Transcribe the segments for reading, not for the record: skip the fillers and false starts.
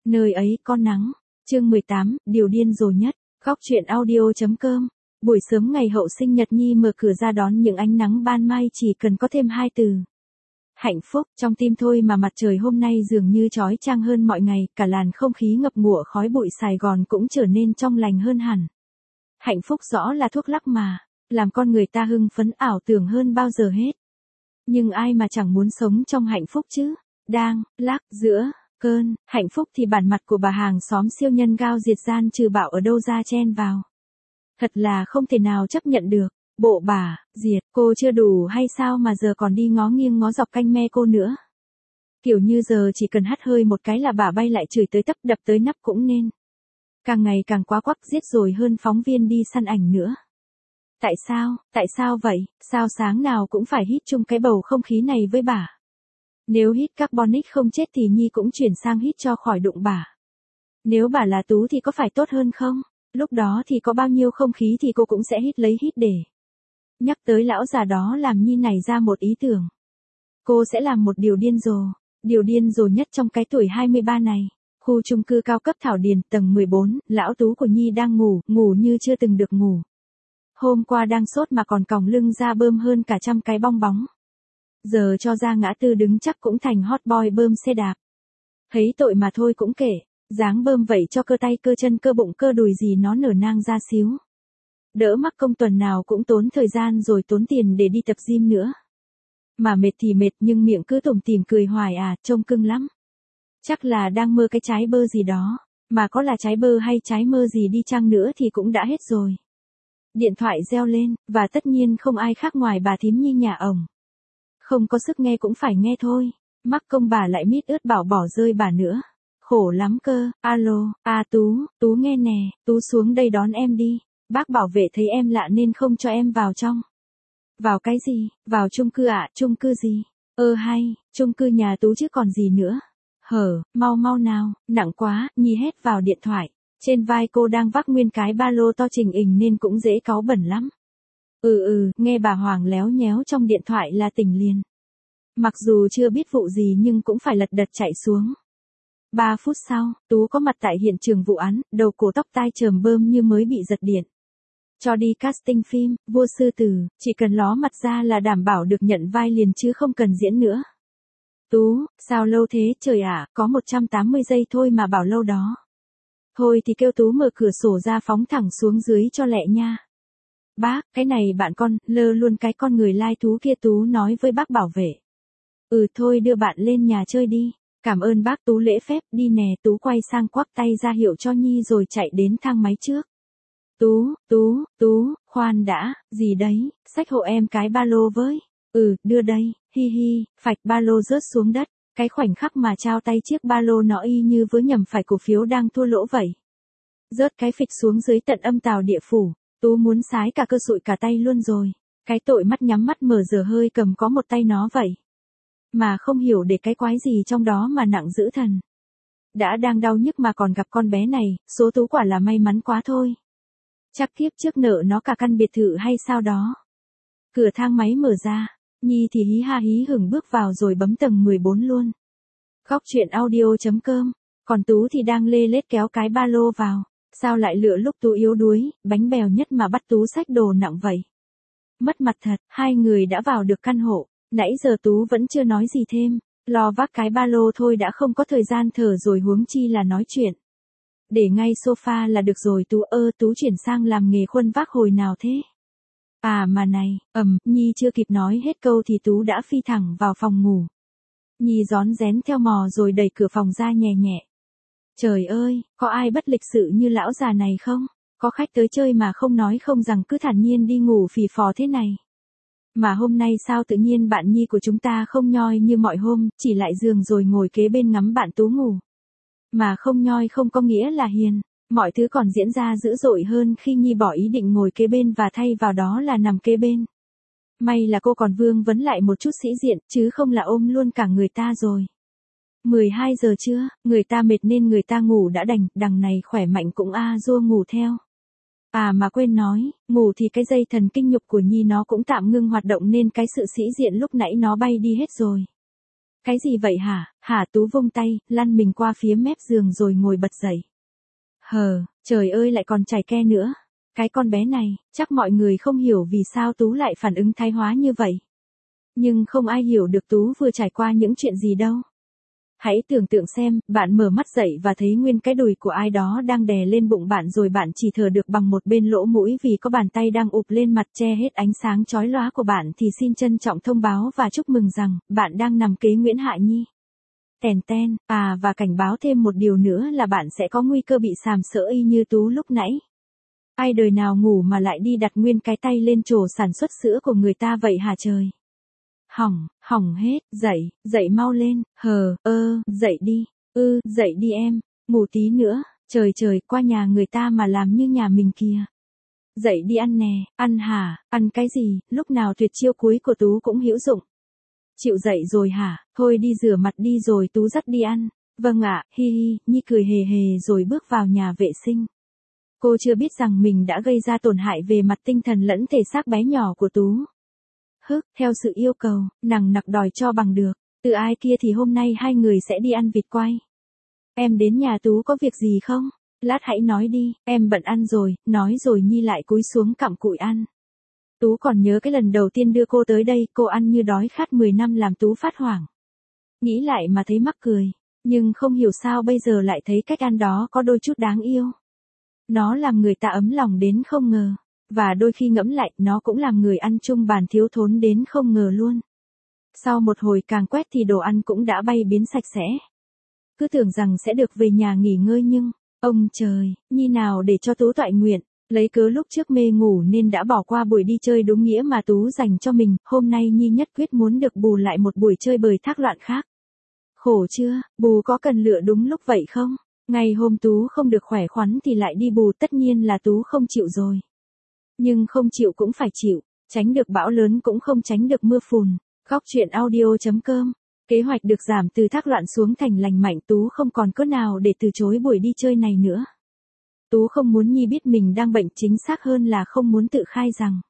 Nơi ấy có nắng. Chương 18, điều điên rồ nhất. Góc truyện audio.com. Buổi sớm ngày hậu sinh nhật Nhi mở cửa ra đón những ánh nắng ban mai chỉ cần có thêm 2 từ. Hạnh phúc, trong tim thôi mà mặt trời hôm nay dường như chói chang hơn mọi ngày, cả làn không khí ngập ngụa khói bụi Sài Gòn cũng trở nên trong lành hơn hẳn. Hạnh phúc rõ là thuốc lắc mà, làm con người ta hưng phấn ảo tưởng hơn bao giờ hết. Nhưng ai mà chẳng muốn sống trong hạnh phúc chứ? Đang, lác, giữa, cơn, hạnh phúc thì bản mặt của bà hàng xóm siêu nhân gao diệt gian trừ bạo ở đâu ra chen vào. Thật là không thể nào chấp nhận được. Bộ bà, diệt, cô chưa đủ hay sao mà giờ còn đi ngó nghiêng ngó dọc canh me cô nữa. Kiểu như giờ chỉ cần hắt hơi một cái là bà bay lại chửi tới tấp đập tới nắp cũng nên. Càng ngày càng quá quắc giết rồi hơn phóng viên đi săn ảnh nữa. Tại sao vậy, sao sáng nào cũng phải hít chung cái bầu không khí này với bà. Nếu hít carbonic không chết thì Nhi cũng chuyển sang hít cho khỏi đụng bà. Nếu bà là Tú thì có phải tốt hơn không? Lúc đó thì có bao nhiêu không khí thì cô cũng sẽ hít lấy hít để. Nhắc tới lão già đó làm Nhi nảy ra một ý tưởng. Cô sẽ làm một điều điên rồ nhất trong cái tuổi 23 này. Khu chung cư cao cấp Thảo Điền tầng 14, lão Tú của Nhi đang ngủ như chưa từng được ngủ. Hôm qua đang sốt mà còn còng lưng ra bơm hơn cả 100 cái bong bóng. Giờ cho ra ngã tư đứng chắc cũng thành hot boy bơm xe đạp. Thấy tội mà thôi cũng kể, dáng bơm vậy cho cơ tay cơ chân cơ bụng cơ đùi gì nó nở nang ra xíu. Đỡ mắc công tuần nào cũng tốn thời gian rồi tốn tiền để đi tập gym nữa. Mà mệt thì mệt nhưng miệng cứ tủm tỉm cười hoài trông cưng lắm. Chắc là đang mơ cái trái bơ gì đó, mà có là trái bơ hay trái mơ gì đi chăng nữa thì cũng đã hết rồi. Điện thoại reo lên, và tất nhiên không ai khác ngoài bà thím Nhi nhà ổng. Không có sức nghe cũng phải nghe thôi, mắc công bà lại mít ướt bảo bỏ rơi bà nữa. Khổ lắm cơ, alo, Tú nghe nè, Tú xuống đây đón em đi, bác bảo vệ thấy em lạ nên không cho em vào trong. Vào cái gì, vào chung cư chung cư gì? Hay, chung cư nhà Tú chứ còn gì nữa. Mau nào, nặng quá, Nhi hét vào điện thoại. Trên vai cô đang vác nguyên cái ba lô to trình hình nên cũng dễ cáu bẩn lắm. Nghe bà Hoàng léo nhéo trong điện thoại là tỉnh liền. Mặc dù chưa biết vụ gì nhưng cũng phải lật đật chạy xuống. 3 phút sau, Tú có mặt tại hiện trường vụ án, đầu cổ tóc tai chởm bơm như mới bị giật điện. Cho đi casting phim, Vua Sư Tử, chỉ cần ló mặt ra là đảm bảo được nhận vai liền chứ không cần diễn nữa. Tú, sao lâu thế trời có 180 giây thôi mà bảo lâu đó. Thôi thì kêu Tú mở cửa sổ ra phóng thẳng xuống dưới cho lẹ nha. Bác, cái này bạn con, lơ luôn cái con người lai Tú kia. Tú nói với bác bảo vệ. Thôi đưa bạn lên nhà chơi đi. Cảm ơn bác. Tú lễ phép đi nè. Tú quay sang quắc tay ra hiệu cho Nhi rồi chạy đến thang máy trước. Tú, khoan đã, gì đấy, xách hộ em cái ba lô với. Đưa đây, hi, phạch ba lô rớt xuống đất. Cái khoảnh khắc mà trao tay chiếc ba lô nó y như với nhầm phải cổ phiếu đang thua lỗ vậy. Rớt cái phịch xuống dưới tận âm tào địa phủ. Tú muốn sái cả cơ sụi cả tay luôn rồi. Cái tội mắt nhắm mắt mở giờ hơi cầm có một tay nó vậy. Mà không hiểu để cái quái gì trong đó mà nặng dữ thần. Đã đang đau nhức mà còn gặp con bé này, số Tú quả là may mắn quá thôi. Chắc kiếp trước nợ nó cả căn biệt thự hay sao đó. Cửa thang máy mở ra, Nhi thì hí ha hí hửng bước vào rồi bấm tầng 14 luôn. Góc truyện audio.com, còn Tú thì đang lê lết kéo cái ba lô vào. Sao lại lựa lúc Tú yếu đuối, bánh bèo nhất mà bắt Tú xách đồ nặng vậy? Mất mặt thật, hai người đã vào được căn hộ, nãy giờ Tú vẫn chưa nói gì thêm, lo vác cái ba lô thôi đã không có thời gian thở rồi huống chi là nói chuyện. Để ngay sofa là được rồi Tú. Tú chuyển sang làm nghề khuân vác hồi nào thế? Mà này, Nhi chưa kịp nói hết câu thì Tú đã phi thẳng vào phòng ngủ. Nhi rón rén theo mò rồi đẩy cửa phòng ra nhẹ nhẹ. Trời ơi, có ai bất lịch sự như lão già này không? Có khách tới chơi mà không nói không rằng cứ thản nhiên đi ngủ phì phò thế này. Mà hôm nay sao tự nhiên bạn Nhi của chúng ta không nhoi như mọi hôm, chỉ lại giường rồi ngồi kế bên ngắm bạn Tú ngủ. Mà không nhoi không có nghĩa là hiền, mọi thứ còn diễn ra dữ dội hơn khi Nhi bỏ ý định ngồi kế bên và thay vào đó là nằm kế bên. May là cô còn vương vấn lại một chút sĩ diện, chứ không là ôm luôn cả người ta rồi. 12 giờ trưa, người ta mệt nên người ta ngủ đã đành, đằng này khỏe mạnh cũng dua ngủ theo. Mà quên nói, ngủ thì cái dây thần kinh nhục của Nhi nó cũng tạm ngưng hoạt động nên cái sự sĩ diện lúc nãy nó bay đi hết rồi. Cái gì vậy hả? Hả? Tú vung tay, lăn mình qua phía mép giường rồi ngồi bật dậy. Trời ơi lại còn chảy ke nữa. Cái con bé này, chắc mọi người không hiểu vì sao Tú lại phản ứng thái hóa như vậy. Nhưng không ai hiểu được Tú vừa trải qua những chuyện gì đâu. Hãy tưởng tượng xem, bạn mở mắt dậy và thấy nguyên cái đùi của ai đó đang đè lên bụng bạn rồi bạn chỉ thở được bằng một bên lỗ mũi vì có bàn tay đang ụp lên mặt che hết ánh sáng chói lóa của bạn thì xin trân trọng thông báo và chúc mừng rằng, bạn đang nằm kế Nguyễn Hạ Nhi. Tèn ten, và cảnh báo thêm một điều nữa là bạn sẽ có nguy cơ bị sàm sỡ y như Tú lúc nãy. Ai đời nào ngủ mà lại đi đặt nguyên cái tay lên chổ sản xuất sữa của người ta vậy hả trời? Hỏng hết, dậy mau lên, dậy đi, dậy đi em, ngủ tí nữa, trời, qua nhà người ta mà làm như nhà mình kìa. Dậy đi ăn nè, ăn hả, ăn cái gì, lúc nào tuyệt chiêu cuối của Tú cũng hữu dụng. Chịu dậy rồi hả, thôi đi rửa mặt đi rồi Tú dắt đi ăn. Vâng ạ, hi hi, Nhi cười hề hề rồi bước vào nhà vệ sinh. Cô chưa biết rằng mình đã gây ra tổn hại về mặt tinh thần lẫn thể xác bé nhỏ của Tú. Theo sự yêu cầu, nằng nặc đòi cho bằng được. Từ ai kia thì hôm nay hai người sẽ đi ăn vịt quay. Em đến nhà Tú có việc gì không? Lát hãy nói đi, em bận ăn rồi, nói rồi Nhi lại cúi xuống cặm cụi ăn. Tú còn nhớ cái lần đầu tiên đưa cô tới đây, cô ăn như đói khát 10 năm làm Tú phát hoảng. Nghĩ lại mà thấy mắc cười, nhưng không hiểu sao bây giờ lại thấy cách ăn đó có đôi chút đáng yêu. Nó làm người ta ấm lòng đến không ngờ. Và đôi khi ngẫm lại, nó cũng làm người ăn chung bàn thiếu thốn đến không ngờ luôn. Sau một hồi càng quét thì đồ ăn cũng đã bay biến sạch sẽ. Cứ tưởng rằng sẽ được về nhà nghỉ ngơi nhưng, ông trời, Nhi nào để cho Tú toại nguyện, lấy cớ lúc trước mê ngủ nên đã bỏ qua buổi đi chơi đúng nghĩa mà Tú dành cho mình, hôm nay Nhi nhất quyết muốn được bù lại một buổi chơi bời thác loạn khác. Khổ chưa, bù có cần lựa đúng lúc vậy không? Ngày hôm Tú không được khỏe khoắn thì lại đi bù, tất nhiên là Tú không chịu rồi. Nhưng không chịu cũng phải chịu, tránh được bão lớn cũng không tránh được mưa phùn. Góc truyện audio.com. Kế hoạch được giảm từ thác loạn xuống thành lành mạnh, Tú không còn cớ nào để từ chối buổi đi chơi này nữa. Tú không muốn Nhi biết mình đang bệnh, chính xác hơn là không muốn tự khai rằng.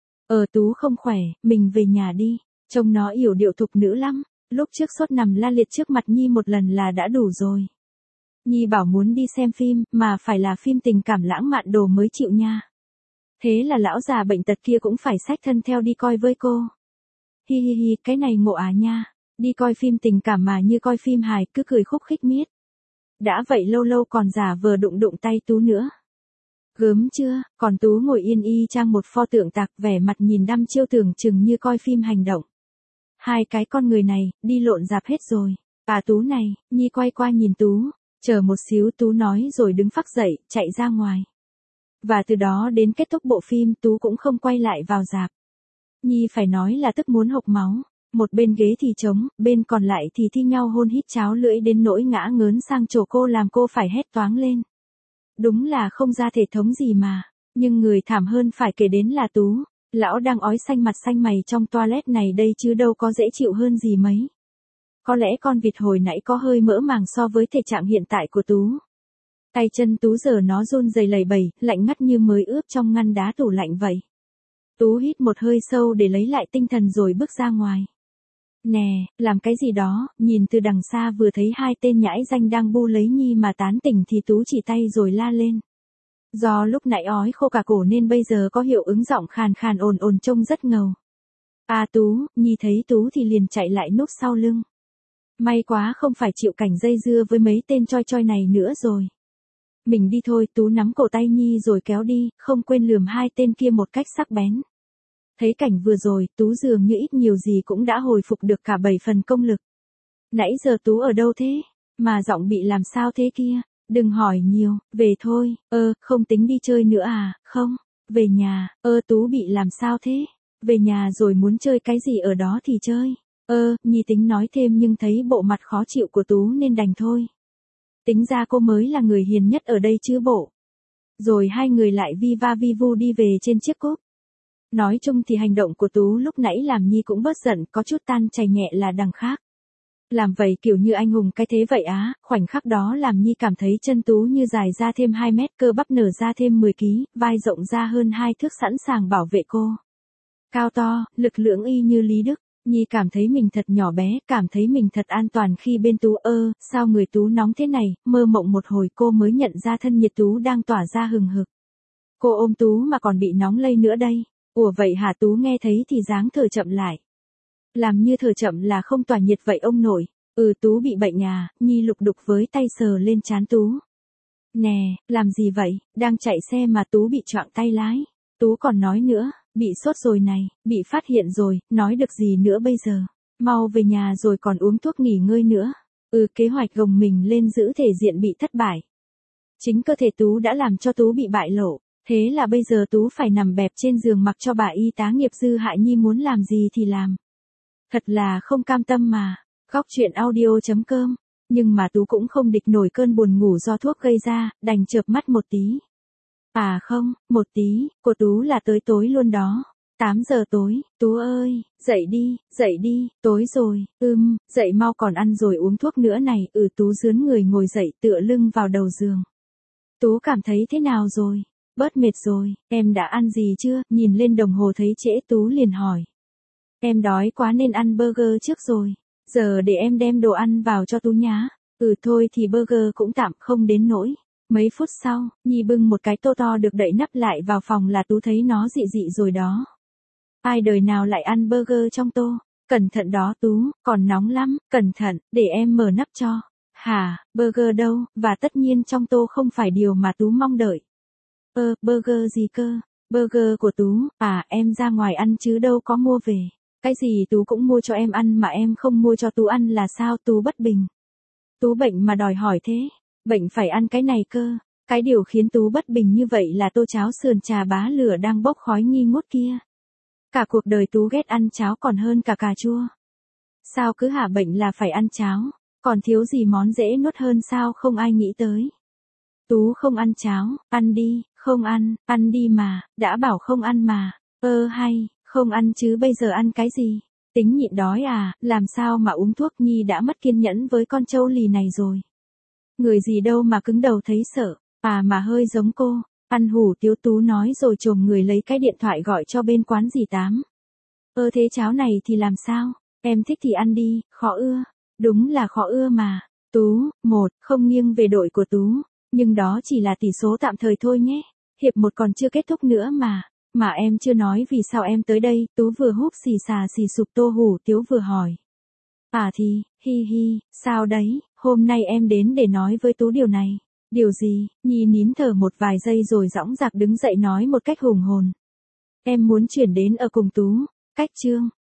Tú không khỏe, mình về nhà đi. Trông nó yểu điệu thục nữ lắm, lúc trước sốt nằm la liệt trước mặt Nhi một lần là đã đủ rồi. Nhi bảo muốn đi xem phim, mà phải là phim tình cảm lãng mạn đồ mới chịu nha. Thế là lão già bệnh tật kia cũng phải xách thân theo đi coi với cô. Hi hi hi, cái này ngộ nha, đi coi phim tình cảm mà như coi phim hài, cứ cười khúc khích miết. Đã vậy lâu lâu còn giả vờ đụng tay Tú nữa. Gớm chưa, còn Tú ngồi yên y chang một pho tượng tạc, vẻ mặt nhìn đăm chiêu tưởng chừng như coi phim hành động. Hai cái con người này, đi lộn rạp hết rồi. Tú này, Nhi quay qua nhìn Tú, chờ một xíu Tú nói rồi đứng phắc dậy, chạy ra ngoài. Và từ đó đến kết thúc bộ phim Tú cũng không quay lại vào rạp. Nhi phải nói là tức muốn hộc máu. Một bên ghế thì trống, bên còn lại thì thi nhau hôn hít cháo lưỡi đến nỗi ngã ngớn sang chỗ cô làm cô phải hét toáng lên. Đúng là không ra thể thống gì mà. Nhưng người thảm hơn phải kể đến là Tú. Lão đang ói xanh mặt xanh mày trong toilet này đây chứ đâu có dễ chịu hơn gì mấy. Có lẽ con vịt hồi nãy có hơi mỡ màng so với thể trạng hiện tại của Tú. Tay chân Tú giờ nó run rẩy lẩy bẩy, lạnh ngắt như mới ướp trong ngăn đá tủ lạnh vậy. Tú hít một hơi sâu để lấy lại tinh thần rồi bước ra ngoài. Nè, làm cái gì đó, nhìn từ đằng xa vừa thấy hai tên nhãi danh đang bu lấy Nhi mà tán tỉnh thì Tú chỉ tay rồi la lên. Do lúc nãy ói khô cả cổ nên bây giờ có hiệu ứng giọng khàn khàn ồn trông rất ngầu. Tú, Nhi thấy Tú thì liền chạy lại núp sau lưng. May quá không phải chịu cảnh dây dưa với mấy tên choi choi này nữa rồi. Mình đi thôi, Tú nắm cổ tay Nhi rồi kéo đi, không quên lườm hai tên kia một cách sắc bén. Thấy cảnh vừa rồi, Tú dường như ít nhiều gì cũng đã hồi phục được cả 7 phần công lực. Nãy giờ Tú ở đâu thế? Mà giọng bị làm sao thế kia? Đừng hỏi nhiều, về thôi. Không tính đi chơi nữa à? Không, về nhà. Tú bị làm sao thế? Về nhà rồi muốn chơi cái gì ở đó thì chơi. Nhi tính nói thêm nhưng thấy bộ mặt khó chịu của Tú nên đành thôi. Tính ra cô mới là người hiền nhất ở đây chứ bộ. Rồi hai người lại vi va vi vu đi về trên chiếc cúp. Nói chung thì hành động của Tú lúc nãy làm Nhi cũng bớt giận, có chút tan chảy nhẹ là đằng khác. Làm vậy kiểu như anh hùng cái thế vậy khoảnh khắc đó làm Nhi cảm thấy chân Tú như dài ra thêm 2 mét, cơ bắp nở ra thêm 10 ký, vai rộng ra hơn 2 thước sẵn sàng bảo vệ cô. Cao to, lực lưỡng y như Lý Đức, Nhi cảm thấy mình thật nhỏ bé, cảm thấy mình thật an toàn khi bên Tú. Sao người Tú nóng thế này, mơ mộng một hồi cô mới nhận ra thân nhiệt Tú đang tỏa ra hừng hực. Cô ôm Tú mà còn bị nóng lây nữa đây. Ủa vậy hả? Tú nghe thấy thì dáng thở chậm lại. Làm như thở chậm là không tỏa nhiệt vậy ông nội. Tú bị bệnh à? Nhi lục đục với tay sờ lên trán Tú. Nè, làm gì vậy? Đang chạy xe mà Tú bị choạng tay lái. Tú còn nói nữa, bị sốt rồi này, bị phát hiện rồi, nói được gì nữa bây giờ? Mau về nhà rồi còn uống thuốc nghỉ ngơi nữa. Kế hoạch gồng mình lên giữ thể diện bị thất bại. Chính cơ thể Tú đã làm cho Tú bị bại lộ. Thế là bây giờ Tú phải nằm bẹp trên giường mặc cho bà y tá nghiệp dư hại Nhi muốn làm gì thì làm. Thật là không cam tâm mà. Góc truyện audio.com. Nhưng mà Tú cũng không địch nổi cơn buồn ngủ do thuốc gây ra, đành chợp mắt một tí. À không, một tí, của Tú là tới tối luôn đó. 8 giờ tối, Tú ơi, dậy đi, tối rồi, dậy mau còn ăn rồi uống thuốc nữa này. Tú rướn người ngồi dậy tựa lưng vào đầu giường. Tú cảm thấy thế nào rồi? Bớt mệt rồi, em đã ăn gì chưa? Nhìn lên đồng hồ thấy trễ Tú liền hỏi. Em đói quá nên ăn burger trước rồi. Giờ để em đem đồ ăn vào cho Tú nhá. Thôi thì burger cũng tạm không đến nỗi. Mấy phút sau, Nhi bưng một cái tô to được đậy nắp lại vào phòng là Tú thấy nó dị dị rồi đó. Ai đời nào lại ăn burger trong tô? Cẩn thận đó Tú, còn nóng lắm, cẩn thận, để em mở nắp cho. Hả, burger đâu? Và tất nhiên trong tô không phải điều mà Tú mong đợi. Burger gì cơ? Burger của Tú, em ra ngoài ăn chứ đâu có mua về. Cái gì Tú cũng mua cho em ăn mà em không mua cho Tú ăn là sao? Tú bất bình. Tú bệnh mà đòi hỏi thế. Bệnh phải ăn cái này cơ. Cái điều khiến Tú bất bình như vậy là tô cháo sườn trà bá lửa đang bốc khói nghi ngút kia. Cả cuộc đời Tú ghét ăn cháo còn hơn cả cà chua. Sao cứ hả bệnh là phải ăn cháo? Còn thiếu gì món dễ nuốt hơn sao không ai nghĩ tới. Tú không ăn cháo, ăn đi, không ăn đi mà, đã bảo không ăn mà. Hay, không ăn chứ bây giờ ăn cái gì? Tính nhịn đói à, làm sao mà uống thuốc? Nhi đã mất kiên nhẫn với con trâu lì này rồi. Người gì đâu mà cứng đầu thấy sợ, mà hơi giống cô. Ăn hủ tiếu Tú nói rồi chồm người lấy cái điện thoại gọi cho bên quán dì Tám. Thế cháo này thì làm sao? Em thích thì ăn đi, khó ưa. Đúng là khó ưa mà. Tú, không nghiêng về đội của Tú. Nhưng đó chỉ là tỷ số tạm thời thôi nhé. Hiệp 1 còn chưa kết thúc nữa mà. Mà em chưa nói vì sao em tới đây. Tú vừa húp xì xà xì sụp tô hủ tiếu vừa hỏi. Thì, sao đấy, hôm nay em đến để nói với Tú điều này. Điều gì? Nhi nín thở một vài giây rồi dõng dạc đứng dậy nói một cách hùng hồn. Em muốn chuyển đến ở cùng Tú. Cách Trương,